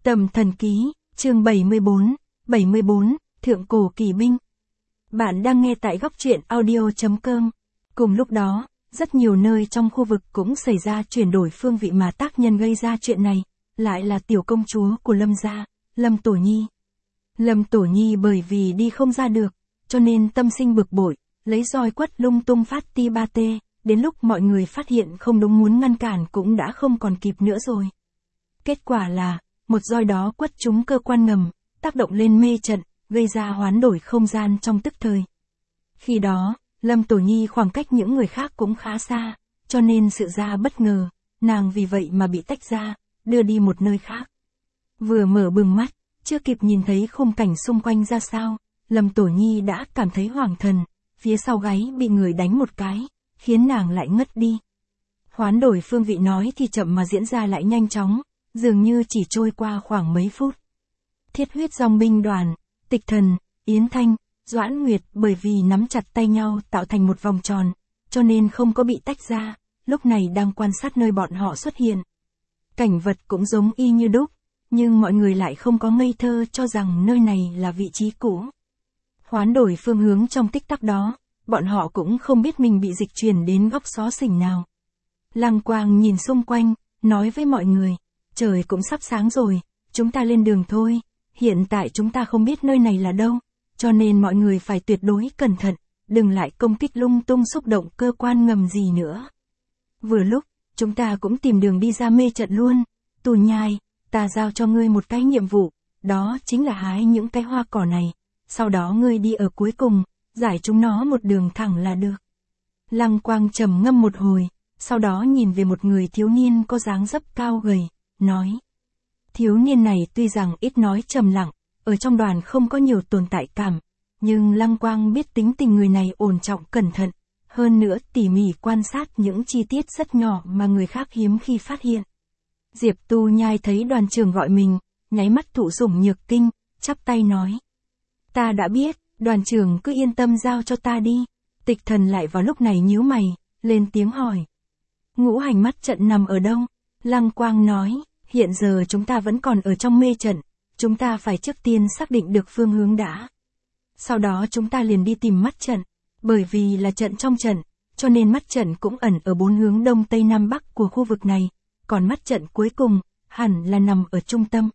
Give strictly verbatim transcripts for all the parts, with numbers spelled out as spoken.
Tầm thần ký, chương bảy mươi bốn, bảy mươi bốn, Thượng cổ kỳ binh. Bạn đang nghe tại góc truyện audio chấm com. Cùng lúc đó, rất nhiều nơi trong khu vực cũng xảy ra chuyển đổi phương vị mà tác nhân gây ra chuyện này, lại là tiểu công chúa của Lâm gia, Lâm Tổ Nhi. Lâm Tổ Nhi bởi vì đi không ra được, cho nên tâm sinh bực bội, lấy roi quất lung tung phát ti ba tê, đến lúc mọi người phát hiện không đúng muốn ngăn cản cũng đã không còn kịp nữa rồi. Kết quả là, một roi đó quất trúng cơ quan ngầm, tác động lên mê trận, gây ra hoán đổi không gian trong tức thời. Khi đó, Lâm Tổ Nhi khoảng cách những người khác cũng khá xa, cho nên sự ra bất ngờ, nàng vì vậy mà bị tách ra, đưa đi một nơi khác. Vừa mở bừng mắt, chưa kịp nhìn thấy khung cảnh xung quanh ra sao, Lâm Tổ Nhi đã cảm thấy hoảng thần, phía sau gáy bị người đánh một cái, khiến nàng lại ngất đi. Hoán đổi phương vị nói thì chậm mà diễn ra lại nhanh chóng, dường như chỉ trôi qua khoảng mấy phút. Thiết huyết dòng binh đoàn, Tịch Thần, Yến Thanh, Doãn Nguyệt bởi vì nắm chặt tay nhau tạo thành một vòng tròn, cho nên không có bị tách ra, lúc này đang quan sát nơi bọn họ xuất hiện. Cảnh vật cũng giống y như đúc, nhưng mọi người lại không có ngây thơ cho rằng nơi này là vị trí cũ. Hoán đổi phương hướng trong tích tắc đó, bọn họ cũng không biết mình bị dịch chuyển đến góc xó xỉnh nào. Lăng Quang nhìn xung quanh, nói với mọi người, trời cũng sắp sáng rồi, chúng ta lên đường thôi, hiện tại chúng ta không biết nơi này là đâu, cho nên mọi người phải tuyệt đối cẩn thận, đừng lại công kích lung tung xúc động cơ quan ngầm gì nữa. Vừa lúc, chúng ta cũng tìm đường đi ra mê trận luôn, Tù Nhai, ta giao cho ngươi một cái nhiệm vụ, đó chính là hái những cái hoa cỏ này, sau đó ngươi đi ở cuối cùng, giải chúng nó một đường thẳng là được. Lăng Quang trầm ngâm một hồi, sau đó nhìn về một người thiếu niên có dáng dấp cao gầy, nói. Thiếu niên này tuy rằng ít nói trầm lặng, ở trong đoàn không có nhiều tồn tại cảm, nhưng Lăng Quang biết tính tình người này ổn trọng cẩn thận, hơn nữa tỉ mỉ quan sát những chi tiết rất nhỏ mà người khác hiếm khi phát hiện. Diệp Tu Nhai thấy đoàn trưởng gọi mình, nháy mắt thụ sủng nhược kinh, chắp tay nói. Ta đã biết, đoàn trưởng cứ yên tâm giao cho ta đi. Tịch Thần lại vào lúc này nhíu mày, lên tiếng hỏi. Ngũ hành mắt trận nằm ở đâu? Lăng Quang nói, hiện giờ chúng ta vẫn còn ở trong mê trận, chúng ta phải trước tiên xác định được phương hướng đã. Sau đó chúng ta liền đi tìm mắt trận, bởi vì là trận trong trận, cho nên mắt trận cũng ẩn ở bốn hướng đông tây nam bắc của khu vực này, còn mắt trận cuối cùng, hẳn là nằm ở trung tâm.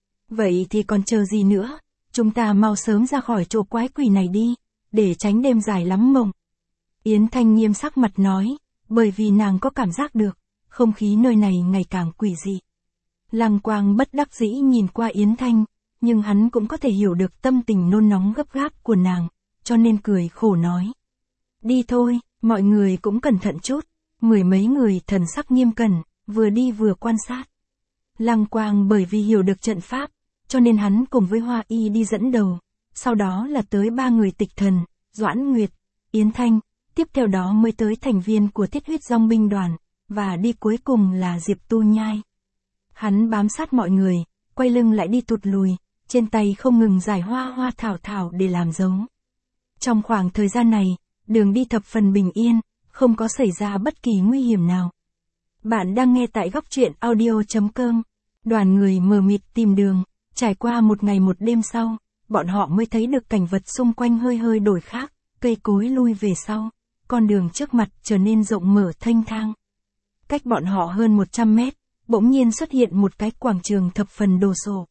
Vậy thì còn chờ gì nữa, chúng ta mau sớm ra khỏi chỗ quái quỷ này đi, để tránh đêm dài lắm mộng. Yến Thanh nghiêm sắc mặt nói, bởi vì nàng có cảm giác được, không khí nơi này ngày càng quỷ dị. Lăng Quang bất đắc dĩ nhìn qua Yến Thanh, nhưng hắn cũng có thể hiểu được tâm tình nôn nóng gấp gáp của nàng, cho nên cười khổ nói. Đi thôi, mọi người cũng cẩn thận chút, mười mấy người thần sắc nghiêm cẩn, vừa đi vừa quan sát. Lăng Quang bởi vì hiểu được trận pháp, cho nên hắn cùng với Hoa Y đi dẫn đầu, sau đó là tới ba người Tịch Thần, Doãn Nguyệt, Yến Thanh, tiếp theo đó mới tới thành viên của Thiết huyết dòng binh đoàn, và đi cuối cùng là Diệp Tu Nhai. Hắn bám sát mọi người, quay lưng lại đi tụt lùi, trên tay không ngừng giải hoa hoa thảo thảo để làm dấu. Trong khoảng thời gian này, đường đi thập phần bình yên, không có xảy ra bất kỳ nguy hiểm nào. Bạn đang nghe tại góc truyện audio chấm com. Đoàn người mờ mịt tìm đường, trải qua một ngày một đêm sau, bọn họ mới thấy được cảnh vật xung quanh hơi hơi đổi khác, cây cối lui về sau, con đường trước mặt trở nên rộng mở thênh thang. Cách bọn họ hơn một trăm mét, bỗng nhiên xuất hiện một cái quảng trường thập phần đồ sộ.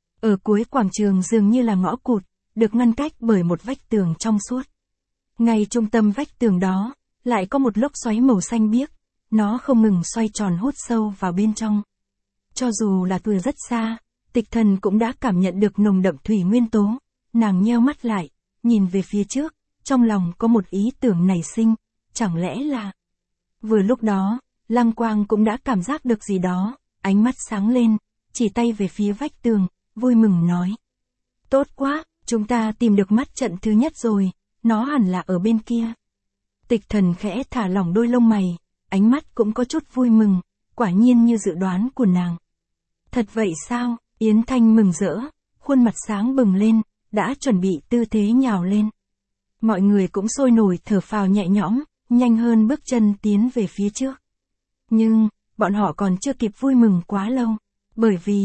Ở cuối quảng trường dường như là ngõ cụt, được ngăn cách bởi một vách tường trong suốt. Ngay trung tâm vách tường đó, lại có một lốc xoáy màu xanh biếc, nó không ngừng xoay tròn hút sâu vào bên trong. Cho dù là từ rất xa, Tịch Thần cũng đã cảm nhận được nồng đậm thủy nguyên tố, nàng nheo mắt lại, nhìn về phía trước, trong lòng có một ý tưởng nảy sinh, chẳng lẽ là... Vừa lúc đó, Lăng Quang cũng đã cảm giác được gì đó, ánh mắt sáng lên, chỉ tay về phía vách tường, vui mừng nói. Tốt quá, chúng ta tìm được mắt trận thứ nhất rồi, nó hẳn là ở bên kia. Tịch Thần khẽ thả lỏng đôi lông mày, ánh mắt cũng có chút vui mừng, quả nhiên như dự đoán của nàng. Thật vậy sao? Yến Thanh mừng rỡ, khuôn mặt sáng bừng lên, đã chuẩn bị tư thế nhào lên. Mọi người cũng sôi nổi thở phào nhẹ nhõm, nhanh hơn bước chân tiến về phía trước. Nhưng, bọn họ còn chưa kịp vui mừng quá lâu, bởi vì,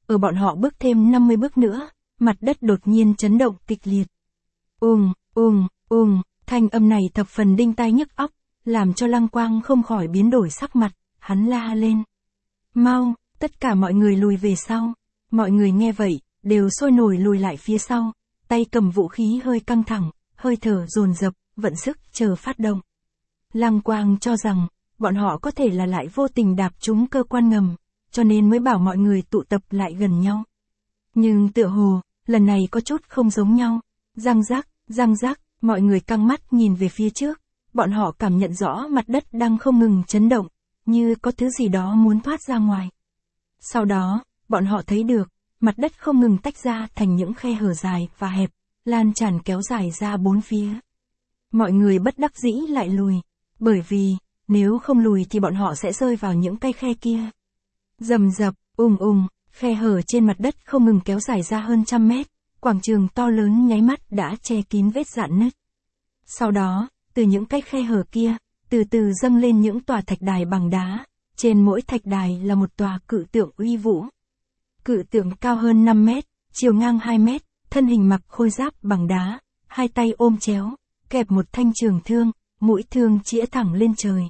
ở bọn họ bước thêm năm mươi bước nữa, mặt đất đột nhiên chấn động kịch liệt. Ùng, ùng, ùng, thanh âm này thập phần đinh tai nhức óc, làm cho Lăng Quang không khỏi biến đổi sắc mặt, hắn la lên. Mau, tất cả mọi người lùi về sau. Mọi người nghe vậy, đều sôi nổi lùi lại phía sau, tay cầm vũ khí hơi căng thẳng, hơi thở dồn dập, vận sức chờ phát động. Lăng Quang cho rằng, bọn họ có thể là lại vô tình đạp trúng cơ quan ngầm, cho nên mới bảo mọi người tụ tập lại gần nhau. Nhưng tựa hồ, lần này có chút không giống nhau. Răng rắc, răng rắc, mọi người căng mắt nhìn về phía trước, bọn họ cảm nhận rõ mặt đất đang không ngừng chấn động, như có thứ gì đó muốn thoát ra ngoài. Sau đó, bọn họ thấy được, mặt đất không ngừng tách ra thành những khe hở dài và hẹp, lan tràn kéo dài ra bốn phía. Mọi người bất đắc dĩ lại lùi, bởi vì, nếu không lùi thì bọn họ sẽ rơi vào những cái khe kia. Rầm rập, ùng ùng, khe hở trên mặt đất không ngừng kéo dài ra hơn trăm mét, quảng trường to lớn nháy mắt đã che kín vết rạn nứt. Sau đó, từ những cái khe hở kia, từ từ dâng lên những tòa thạch đài bằng đá, trên mỗi thạch đài là một tòa cự tượng uy vũ. Cự tượng cao hơn năm mét, chiều ngang hai mét, thân hình mặc khôi giáp bằng đá, hai tay ôm chéo, kẹp một thanh trường thương, mũi thương chĩa thẳng lên trời.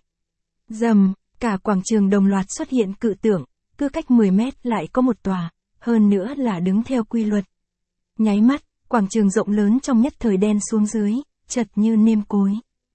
Rầm, cả quảng trường đồng loạt xuất hiện cự tượng, cứ cách mười mét lại có một tòa, hơn nữa là đứng theo quy luật. Nháy mắt, quảng trường rộng lớn trong nhất thời đen xuống dưới, chật như nêm cối.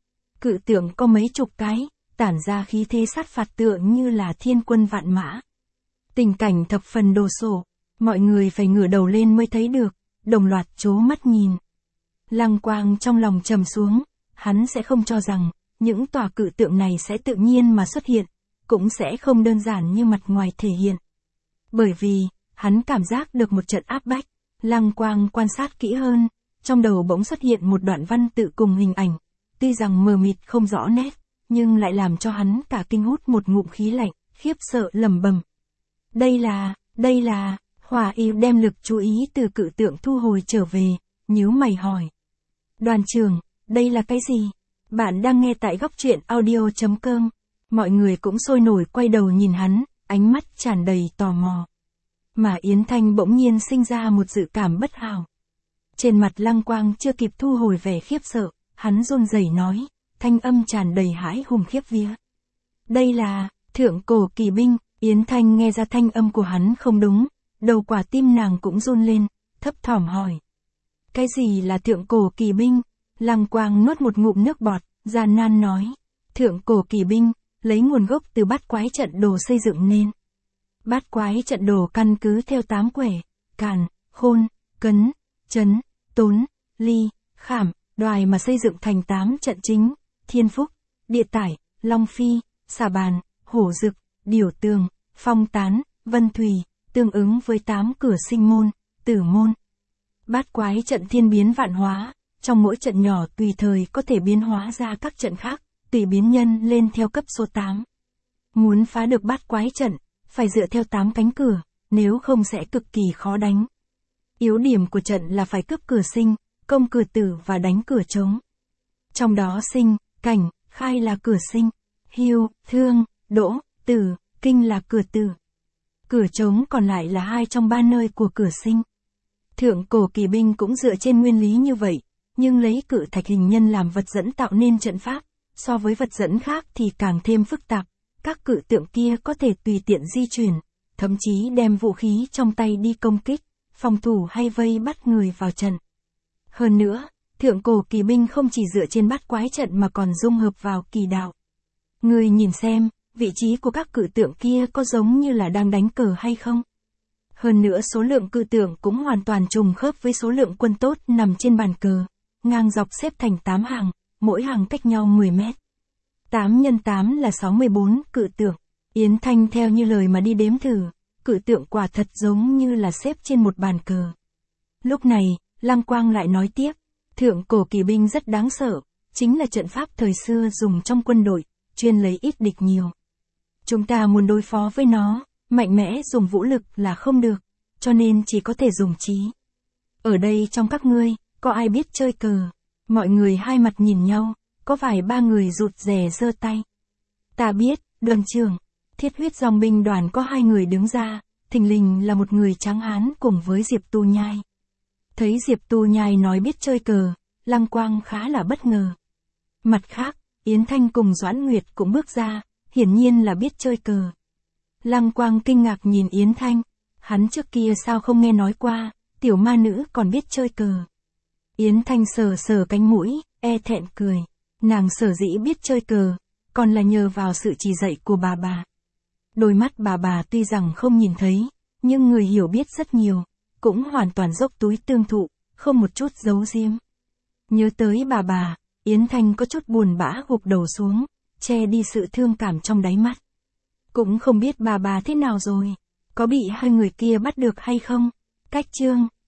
Cự tượng có mấy chục cái, tản ra khí thế sát phạt tượng như là thiên quân vạn mã. Tình cảnh thập phần đồ sộ, mọi người phải ngửa đầu lên mới thấy được, đồng loạt trố mắt nhìn. Lăng Quang trong lòng trầm xuống, hắn sẽ không cho rằng, những tòa cự tượng này sẽ tự nhiên mà xuất hiện, cũng sẽ không đơn giản như mặt ngoài thể hiện. Bởi vì, hắn cảm giác được một trận áp bách, Lăng Quang quan sát kỹ hơn, trong đầu bỗng xuất hiện một đoạn văn tự cùng hình ảnh, tuy rằng mờ mịt không rõ nét, nhưng lại làm cho hắn cả kinh hút một ngụm khí lạnh, khiếp sợ lẩm bẩm. Đây là, đây là, Hòa Y đem lực chú ý từ cự tượng thu hồi trở về, nhíu mày hỏi. Đoàn trưởng, đây là cái gì? Bạn đang nghe tại góc truyện audio chấm com. Mọi người cũng sôi nổi quay đầu nhìn hắn, ánh mắt tràn đầy tò mò. Mà Yến Thanh bỗng nhiên sinh ra một dự cảm bất hảo. Trên mặt Lăng Quang chưa kịp thu hồi vẻ khiếp sợ, hắn run rẩy nói, thanh âm tràn đầy hãi hùng khiếp vía. Đây là, thượng cổ kỳ binh. Yến Thanh nghe ra thanh âm của hắn không đúng, đầu quả tim nàng cũng run lên, thấp thỏm hỏi. Cái gì là thượng cổ kỳ binh? Lăng Quang nuốt một ngụm nước bọt, gian nan nói. Thượng cổ kỳ binh, lấy nguồn gốc từ bát quái trận đồ xây dựng nên. Bát quái trận đồ căn cứ theo tám quẻ, càn, khôn, cấn, chấn, tốn, ly, khảm, đoài mà xây dựng thành tám trận chính, thiên phúc, địa tải, long phi, xà bàn, hổ dực, điểu tường, phong tán, vân thùy, tương ứng với tám cửa sinh môn, tử môn. Bát quái trận thiên biến vạn hóa, trong mỗi trận nhỏ tùy thời có thể biến hóa ra các trận khác, tùy biến nhân lên theo cấp số tám. Muốn phá được bát quái trận, phải dựa theo tám cánh cửa, nếu không sẽ cực kỳ khó đánh. Yếu điểm của trận là phải cướp cửa sinh, công cửa tử và đánh cửa trống. Trong đó sinh, cảnh, khai là cửa sinh, hưu, thương, đỗ, tử, kinh là cửa tử. Cửa trống còn lại là hai trong ba nơi của cửa sinh. Thượng cổ kỳ binh cũng dựa trên nguyên lý như vậy, nhưng lấy cự thạch hình nhân làm vật dẫn tạo nên trận pháp, so với vật dẫn khác thì càng thêm phức tạp. Các cự tượng kia có thể tùy tiện di chuyển, thậm chí đem vũ khí trong tay đi công kích, phòng thủ hay vây bắt người vào trận. Hơn nữa, thượng cổ kỳ binh không chỉ dựa trên bát quái trận mà còn dung hợp vào kỳ đạo. Người nhìn xem, vị trí của các cự tượng kia có giống như là đang đánh cờ hay không? Hơn nữa số lượng cự tượng cũng hoàn toàn trùng khớp với số lượng quân tốt nằm trên bàn cờ, ngang dọc xếp thành tám hàng, mỗi hàng cách nhau mười mét. tám nhân tám là sáu mươi bốn cự tượng. Yến Thanh theo như lời mà đi đếm thử, cự tượng quả thật giống như là xếp trên một bàn cờ. Lúc này, Lăng Quang lại nói tiếp, thượng cổ kỳ binh rất đáng sợ, chính là trận pháp thời xưa dùng trong quân đội, chuyên lấy ít địch nhiều. Chúng ta muốn đối phó với nó, mạnh mẽ dùng vũ lực là không được, cho nên chỉ có thể dùng trí. Ở đây trong các ngươi, có ai biết chơi cờ? Mọi người hai mặt nhìn nhau, có vài ba người rụt rè giơ tay. Ta biết, đoàn trưởng. Thiết huyết dòng binh đoàn có hai người đứng ra, thình lình là một người tráng hán cùng với Diệp Tu Nhai. Thấy Diệp Tu Nhai nói biết chơi cờ, Lăng Quang khá là bất ngờ. Mặt khác, Yến Thanh cùng Doãn Nguyệt cũng bước ra, hiển nhiên là biết chơi cờ. Lăng Quang kinh ngạc nhìn Yến Thanh, hắn trước kia sao không nghe nói qua, tiểu ma nữ còn biết chơi cờ. Yến Thanh sờ sờ cánh mũi, e thẹn cười, nàng sở dĩ biết chơi cờ, còn là nhờ vào sự chỉ dạy của bà bà. Đôi mắt bà bà tuy rằng không nhìn thấy, nhưng người hiểu biết rất nhiều, cũng hoàn toàn dốc túi tương thụ, không một chút giấu giếm. Nhớ tới bà bà, Yến Thanh có chút buồn bã gục đầu xuống, che đi sự thương cảm trong đáy mắt. Cũng không biết bà bà thế nào rồi, có bị hai người kia bắt được hay không. Cách chương